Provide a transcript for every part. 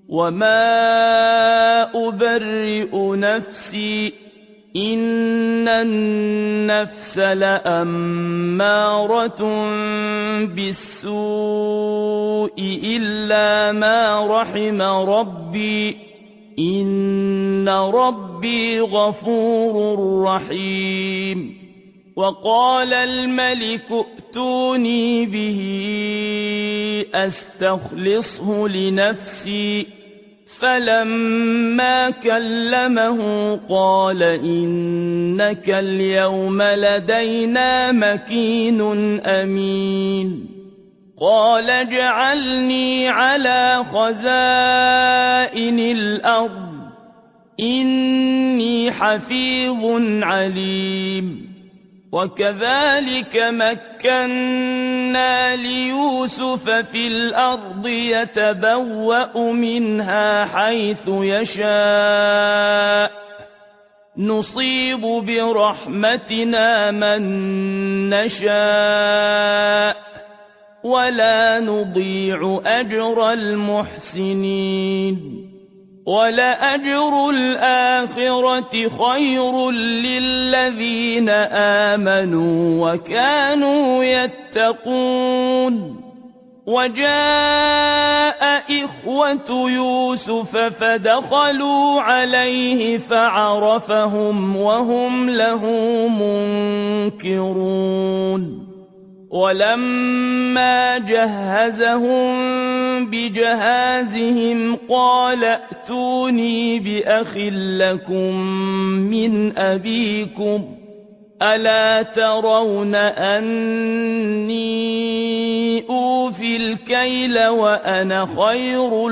وما أبرئ نفسي إن النفس لأمارة بالسوء إلا ما رحم ربي إن ربي غفور رحيم. وقال الملك ائتوني به أستخلصه لنفسي فلما كلمه قال إنك اليوم لدينا مكين أمين. قال اجعلني على خزائن الأرض إني حفيظ عليم. وكذلك مكنا ليوسف في الأرض يتبوأ منها حيث يشاء نصيب برحمتنا من نشاء ولا نضيع أجر المحسنين. ولأجر الآخرة خير للذين آمنوا وكانوا يتقون. وجاء إخوة يوسف فدخلوا عليه فعرفهم وهم له منكرون. ولما جهزهم بجهازهم قال ائتوني بأخ لكم من أبيكم ألا ترون أني أوفي الكيل وأنا خير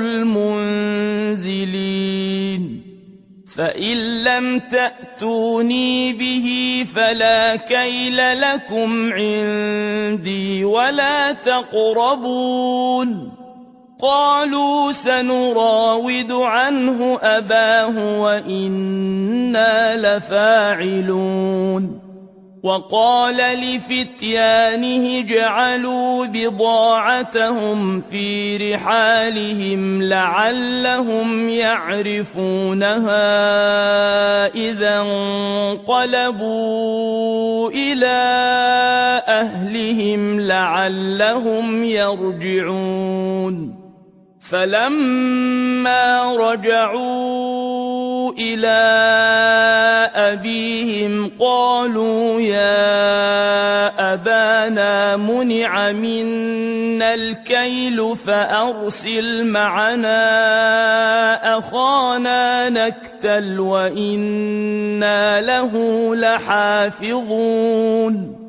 المنزلين. فإن لم تأتوني به فلا كيل لكم عندي ولا تقربون. قالوا سنراود عنه أباه وإنا لفاعلون. وقال لفتيانه اجعلوا بضاعتهم في رحالهم لعلهم يعرفونها إذا انقلبوا إلى أهلهم لعلهم يرجعون. فلما رجعوا إلى أبيهم قالوا يا أبانا منع منا الكيل فأرسل معنا أخانا نكتل وإنا له لحافظون.